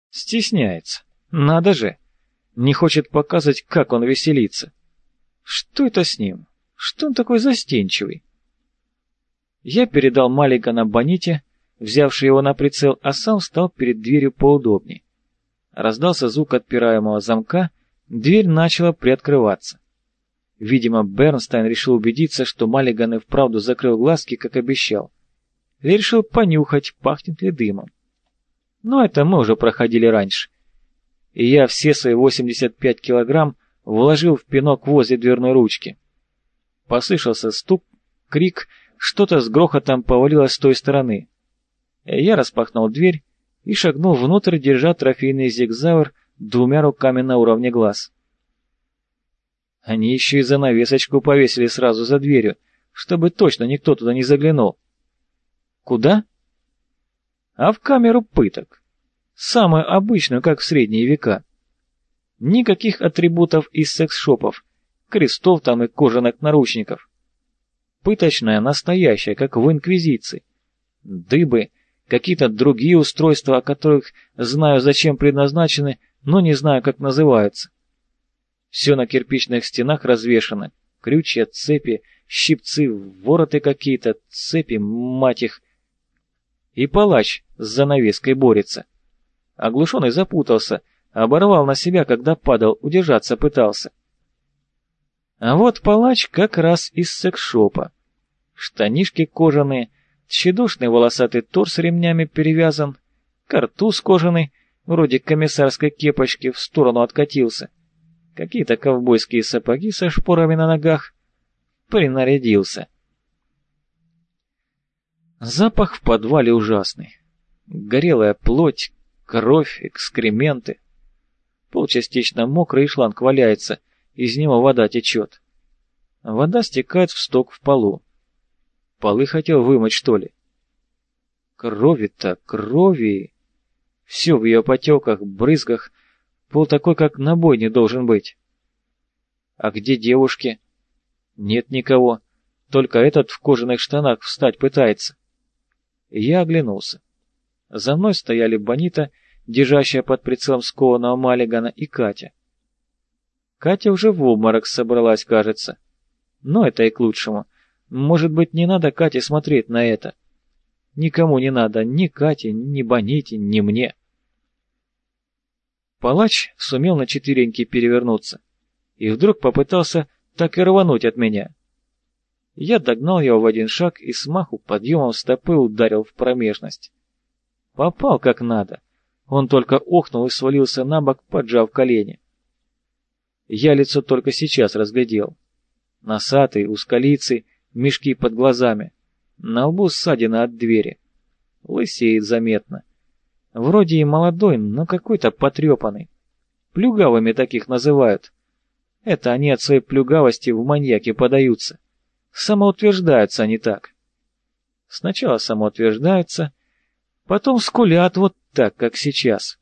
Стесняется. Надо же. Не хочет показывать, как он веселится. Что это с ним? Что он такой застенчивый? Я передал Маллигана Боните, взявший его на прицел, а сам встал перед дверью поудобней. Раздался звук отпираемого замка, дверь начала приоткрываться. Видимо, Бернстайн решил убедиться, что Маллиган и вправду закрыл глазки, как обещал. И решил понюхать, пахнет ли дымом. Но это мы уже проходили раньше. И я все свои 85 килограмм вложил в пинок возле дверной ручки. Послышался стук, крик, что-то с грохотом повалилось с той стороны. Я распахнул дверь и шагнул внутрь, держа трофейный зигзавр двумя руками на уровне глаз. Они еще и занавесочку повесили сразу за дверью, чтобы точно никто туда не заглянул. Куда? А в камеру пыток. Самую обычную, как в средние века. Никаких атрибутов из секс-шопов, крестов там и кожаных наручников. Пыточная настоящая, как в Инквизиции. Дыбы, какие-то другие устройства, о которых знаю, зачем предназначены, но не знаю, как называются. Все на кирпичных стенах развешано. Крючья, цепи, щипцы, вороты какие-то, цепи, мать их. И палач с занавеской борется. Оглушенный запутался, оборвал на себя, когда падал, удержаться пытался. А вот палач как раз из секс-шопа. Штанишки кожаные, тщедушный волосатый торс ремнями перевязан, картуз кожаный, вроде комиссарской кепочки, в сторону откатился. Какие-то ковбойские сапоги со шпорами на ногах. Принарядился. Запах в подвале ужасный. Горелая плоть, кровь, экскременты. Пол частично мокрый и шланг валяется, из него вода течет. Вода стекает в сток в полу. Полы хотел вымыть, что ли? Крови-то, крови. Все в ее потеках, брызгах. Пол такой, как на бойне должен быть. А где девушки? Нет никого. Только этот в кожаных штанах встать пытается. Я оглянулся. За мной стояли Бонита, держащая под прицелом скованного Маллигана, и Катя. Катя уже в обморок собралась, кажется. Но это и к лучшему. Может быть, не надо Кате смотреть на это. Никому не надо, ни Кате, ни Боните, ни мне. Палач сумел на четвереньки перевернуться. И вдруг попытался так и рвануть от меня. Я догнал его в один шаг и смаху подъемом стопы ударил в промежность. Попал как надо. Он только охнул и свалился на бок, поджав колени. Я лицо только сейчас разглядел. Носатый, узколицый, мешки под глазами. На лбу ссадина от двери. Лысеет заметно. Вроде и молодой, но какой-то потрепанный. Плюгавыми таких называют. Это они от своей плюгавости в маньяки подаются. Самоутверждаются они так. Сначала самоутверждаются, потом скулят вот так, как сейчас.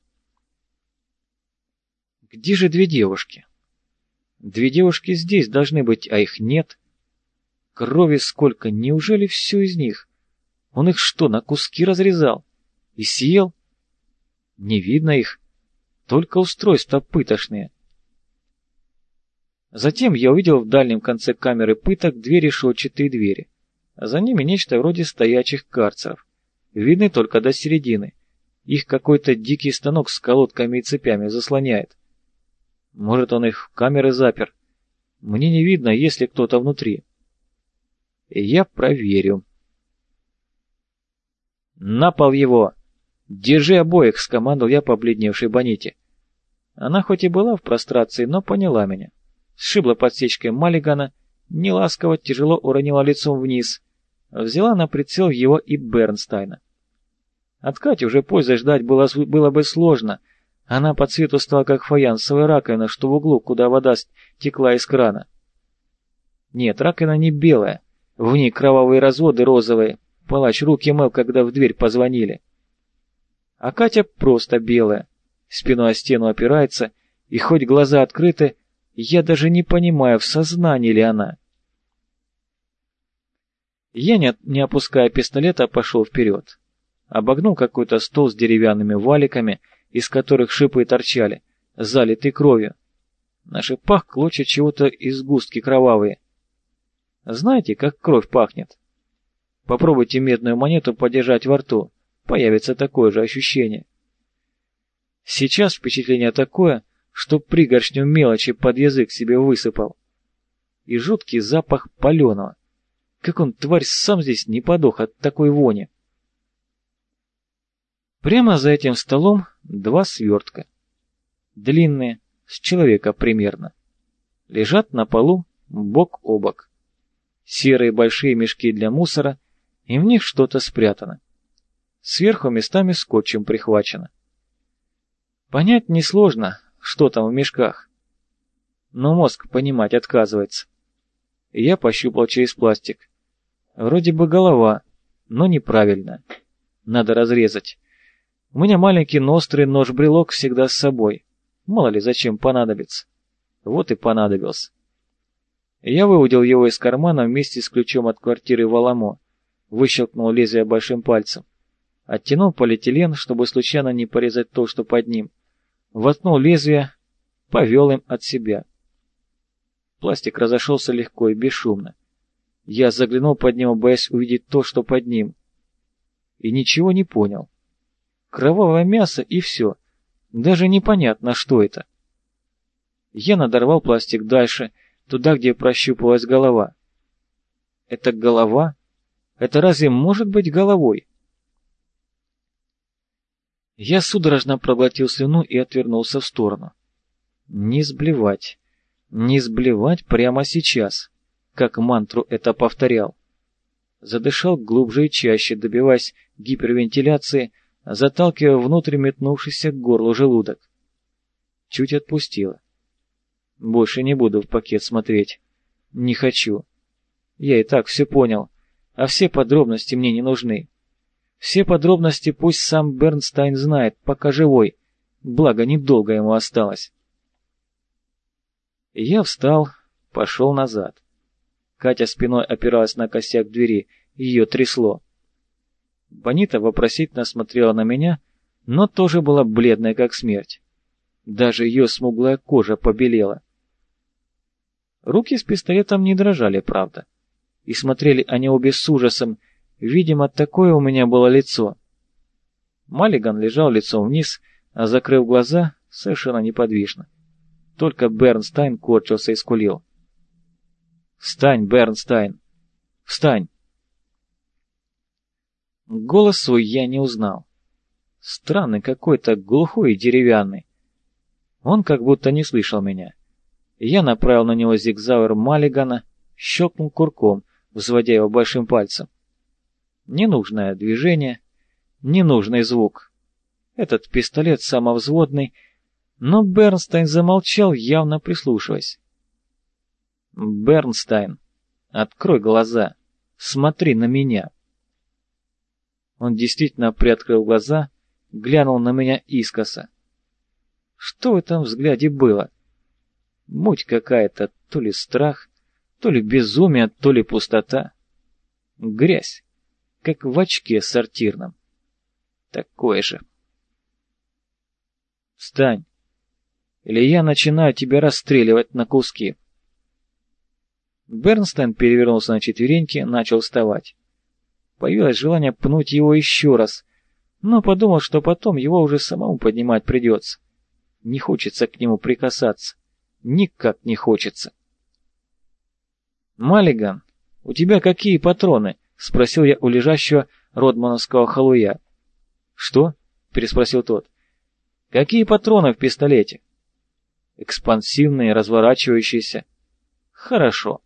Где же две девушки? Две девушки здесь должны быть, а их нет. Крови сколько, неужели все из них? Он их что, на куски разрезал? И съел? Не видно их, только устройства пытошные. Затем я увидел в дальнем конце камеры пыток две решетчатые двери. За ними нечто вроде стоячих карцеров. Видны только до середины. Их какой-то дикий станок с колодками и цепями заслоняет. Может, он их в камеры запер. Мне не видно, есть ли кто-то внутри. И я проверю. «На пол его! Держи обоих!» — скомандовал я побледневшей Боните. Она хоть и была в прострации, но поняла меня. Сшибла подсечкой Маллигана, неласково, тяжело уронила лицом вниз, взяла на прицел его и Бернстайна. От Кати уже позже ждать было бы сложно. Она по цвету стала как фаянсовая раковина, что в углу, куда вода текла из крана. Нет, раковина не белая, в ней кровавые разводы розовые. Палач руки мыл, когда в дверь позвонили. А Катя просто белая, спиной о стену опирается, и хоть глаза открыты, я даже не понимаю, в сознании ли она. Я, не опуская пистолета, пошел вперед. Обогнул какой-то стол с деревянными валиками из которых шипы торчали, залитый кровью. На шипах клочья чего-то из сгустки кровавые. Знаете, как кровь пахнет? Попробуйте медную монету подержать во рту, появится такое же ощущение. Сейчас впечатление такое, что пригоршню мелочи под язык себе высыпал. И жуткий запах паленого. Как он, тварь, сам здесь не подох от такой вони. Прямо за этим столом 2 свертка. Длинные, с человека примерно. Лежат на полу бок о бок. Серые большие мешки для мусора, и в них что-то спрятано. Сверху местами скотчем прихвачено. Понять несложно, что там в мешках. Но мозг понимать отказывается. Я пощупал через пластик. Вроде бы голова, но неправильно. Надо разрезать. У меня маленький, но острый нож-брелок всегда с собой. Мало ли зачем понадобится. Вот и понадобился. Я выудил его из кармана вместе с ключом от квартиры в Аламо, выщелкнул лезвие большим пальцем, оттянул полиэтилен, чтобы случайно не порезать то, что под ним, воткнул лезвие, повел им от себя. Пластик разошелся легко и бесшумно. Я заглянул под него, боясь увидеть то, что под ним, и ничего не понял. Кровавое мясо и все, даже непонятно, что это. Я надорвал пластик дальше, туда, где прощупывалась голова. Это голова? Это разве может быть головой? Я судорожно проглотил слюну и отвернулся в сторону. Не сблевать прямо сейчас, как мантру это повторял. Задышал глубже и чаще, добиваясь гипервентиляции, заталкивая внутрь метнувшийся к горлу желудок. Чуть отпустило. Больше не буду в пакет смотреть. Не хочу. Я и так все понял, а все подробности мне не нужны. Все подробности пусть сам Бернстайн знает, пока живой, благо недолго ему осталось. Я встал, пошел назад. Катя спиной опиралась на косяк двери, ее трясло. Бонита вопросительно смотрела на меня, но тоже была бледная, как смерть. Даже ее смуглая кожа побелела. Руки с пистолетом не дрожали, правда. И смотрели они обе с ужасом, видимо, такое у меня было лицо. Маллиган лежал лицом вниз, а, закрыв глаза, совершенно неподвижно. Только Бернстайн корчился и скулил. «Встань, Бернстайн! Встань!» Голос свой я не узнал. Странный какой-то, глухой и деревянный. Он как будто не слышал меня. Я направил на него зигзауэр Маллигана, щелкнул курком, взводя его большим пальцем. Ненужное движение, ненужный звук. Этот пистолет самовзводный, но Бернстайн замолчал, явно прислушиваясь. «Бернстайн, открой глаза, смотри на меня». Он действительно приоткрыл глаза, глянул на меня искоса. Что в этом взгляде было? Муть какая-то, то ли страх, то ли безумие, то ли пустота. Грязь, как в очке сортирном. Такое же. «Встань, или я начинаю тебя расстреливать на куски». Бернстайн перевернулся на четвереньки, начал вставать. Появилось желание пнуть его еще раз, но подумал, что потом его уже самому поднимать придется. Не хочется к нему прикасаться. Никак не хочется. «Маллиган, у тебя какие патроны?» — спросил я у лежащего родмановского халуя. «Что?» — переспросил тот. «Какие патроны в пистолете?» «Экспансивные, разворачивающиеся». «Хорошо».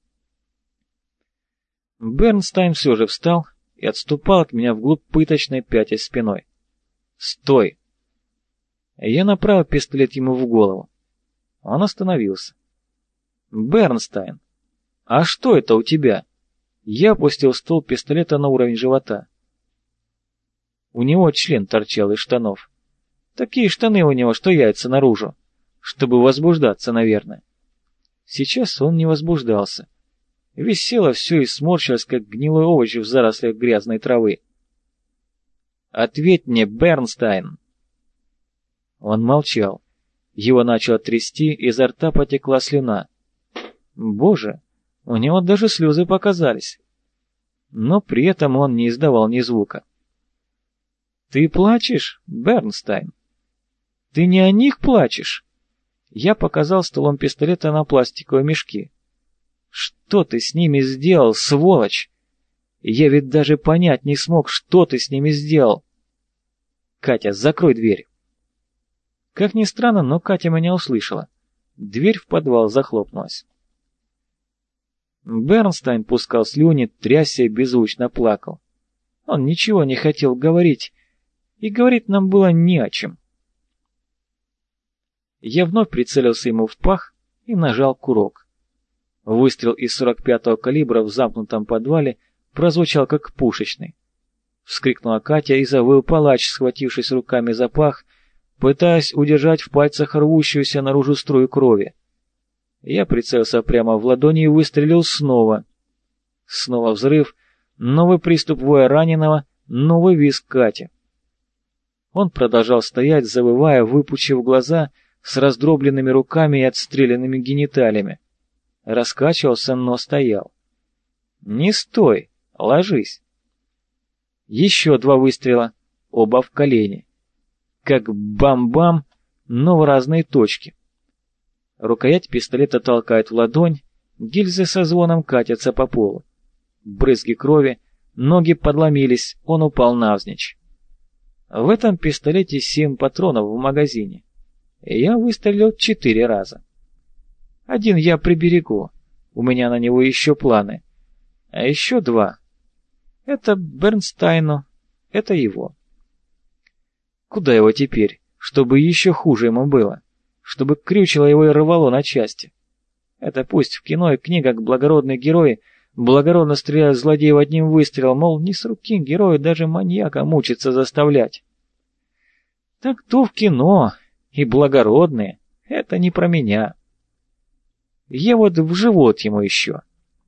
Бернстайн все же встал и отступал от меня вглубь пыточной, пятясь спиной. «Стой!» Я направил пистолет ему в голову. Он остановился. «Бернстайн, а что это у тебя?» Я опустил ствол пистолета на уровень живота. У него член торчал из штанов. Такие штаны у него, что яйца наружу, чтобы возбуждаться, наверное. Сейчас он не возбуждался. Висело все и сморщилось, как гнилой овощ в зарослях грязной травы. «Ответь мне, Бернстайн!» Он молчал. Его начало трясти, изо рта потекла слюна. Боже, у него даже слезы показались. Но при этом он не издавал ни звука. «Ты плачешь, Бернстайн? Ты не о них плачешь?» Я показал стволом пистолета на пластиковые мешки. «Что ты с ними сделал, сволочь? Я ведь даже понять не смог, что ты с ними сделал. Катя, закрой дверь». Как ни странно, но Катя меня услышала. Дверь в подвал захлопнулась. Бернстайн пускал слюни, трясся и беззвучно плакал. Он ничего не хотел говорить, и говорить нам было не о чем. Я вновь прицелился ему в пах и нажал курок. Выстрел из 45-го калибра в замкнутом подвале прозвучал как пушечный. Вскрикнула Катя и завыл палач, схватившись руками за пах, пытаясь удержать в пальцах рвущуюся наружу струю крови. Я прицелился прямо в ладони и выстрелил снова. Снова взрыв, новый приступ воя раненого, новый визг Кати. Он продолжал стоять, завывая, выпучив глаза, с раздробленными руками и отстрелянными гениталиями. Раскачивался, но стоял. «Не стой! Ложись!» Еще 2 выстрела, оба в колени. Как бам-бам, но в разные точки. Рукоять пистолета толкает в ладонь, гильзы со звоном катятся по полу. Брызги крови, ноги подломились, он упал навзничь. В этом пистолете 7 патронов в магазине. И я выстрелил 4 раза. 1 я приберегу, у меня на него еще планы. А еще 2. Это Бернстайну, это его. Куда его теперь, чтобы еще хуже ему было? Чтобы крючило его и рвало на части? Это пусть в кино и книгах благородные герои благородно стреляют злодеев одним выстрелом, мол, не с руки героя даже маньяка мучиться заставлять. Так то в кино, и благородные, это не про меня. Я вот в живот ему еще.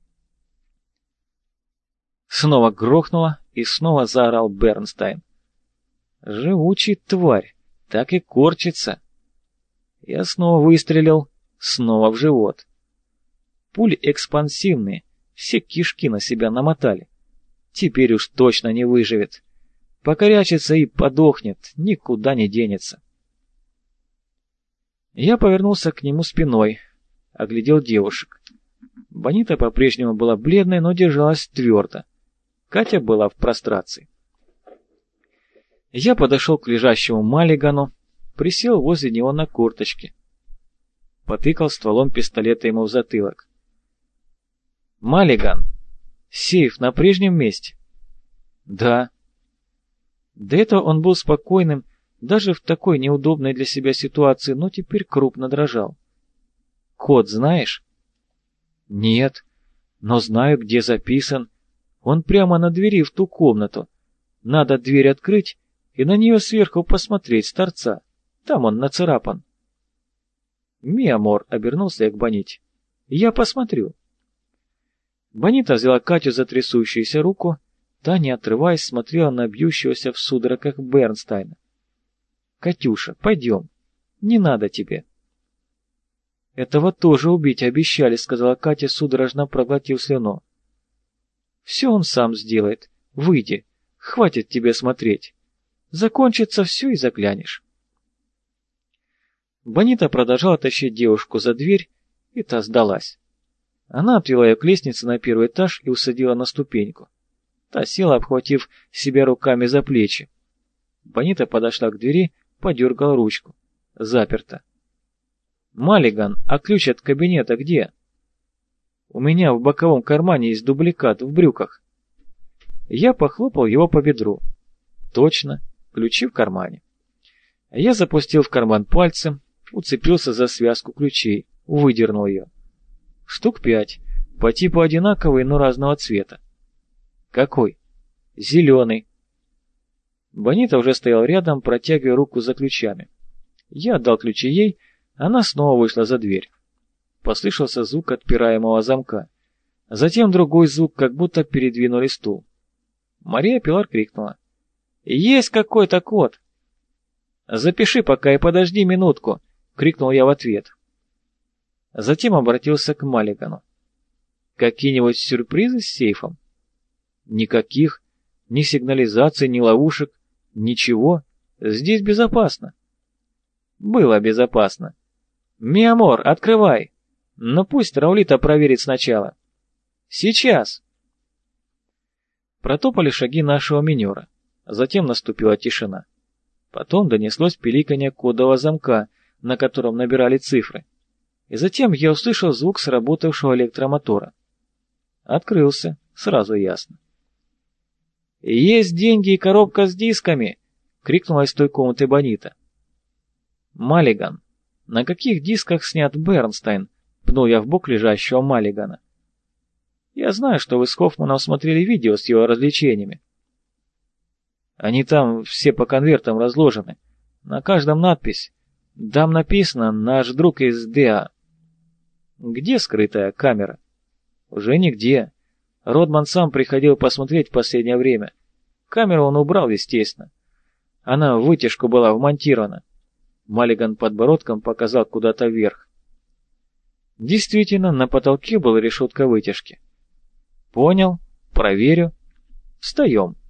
Снова грохнуло, и снова заорал Бернстайн. Живучий тварь, так и корчится. Я снова выстрелил, снова в живот. Пули экспансивные, все кишки на себя намотали. Теперь уж точно не выживет. Покорячится и подохнет, никуда не денется. Я повернулся к нему спиной, оглядел девушек. Бонита по-прежнему была бледной, но держалась твердо. Катя была в прострации. Я подошел к лежащему Маллигану, присел возле него на корточки. Потыкал стволом пистолета ему в затылок. «Маллиган, сейф на прежнем месте?» «Да». До этого он был спокойным, даже в такой неудобной для себя ситуации, но теперь крупно дрожал. «Код знаешь?» «Нет, но знаю, где записан. Он прямо на двери в ту комнату. Надо дверь открыть и на нее сверху посмотреть с торца. Там он нацарапан». «Миамор», — обернулся я к Боните. «Я посмотрю». Бонита взяла Катю за трясущуюся руку, та, не отрываясь, смотрела на бьющегося в судорогах Бернстайна. «Катюша, пойдем. Не надо тебе». «Этого тоже убить обещали», — сказала Катя, судорожно проглотив слюну. «Все он сам сделает. Выйди. Хватит тебе смотреть. Закончится все и заглянешь». Бонита продолжала тащить девушку за дверь, и та сдалась. Она отвела ее к лестнице на 1-й этаж и усадила на ступеньку. Та села, обхватив себя руками за плечи. Бонита подошла к двери, подергала ручку. Заперто. «Маллиган, а ключ от кабинета где?» «У меня в боковом кармане есть дубликат в брюках». Я похлопал его по бедру. «Точно, ключи в кармане». Я запустил в карман пальцем, уцепился за связку ключей, выдернул ее. Штук 5, по типу одинаковые, но разного цвета. «Какой?» «Зеленый». Бонита уже стоял рядом, протягивая руку за ключами. Я отдал ключи ей, она снова вышла за дверь. Послышался звук отпираемого замка. Затем другой звук, как будто передвинули стул. Мария Пилар крикнула. «Есть какой-то код!» «Запиши пока и подожди минутку», — крикнул я в ответ. Затем обратился к Маллигану. «Какие-нибудь сюрпризы с сейфом?» «Никаких. Ни сигнализации, ни ловушек. Ничего. Здесь безопасно». «Было безопасно. Миамор, открывай. Но пусть Раулита проверит сначала». «Сейчас». Протопали шаги нашего минера. Затем наступила тишина. Потом донеслось пиликанье кодового замка, на котором набирали цифры. И затем я услышал звук сработавшего электромотора. Открылся, сразу ясно. «Есть деньги и коробка с дисками!» — крикнула из той комнаты Бонита. «Маллиган, на каких дисках снят Бернстайн?» — пнул я в бок лежащего Маллигана. «Я знаю, что вы с Хоффманом смотрели видео с его развлечениями. Они там все по конвертам разложены. На каждом надпись. Там написано «Наш друг из ДА». Где скрытая камера? Уже нигде. Родман сам приходил посмотреть в последнее время. Камеру он убрал, естественно. Она в вытяжку была вмонтирована. Маллиган подбородком показал куда-то вверх. Действительно, на потолке была решетка вытяжки. Понял, проверю. Встаем.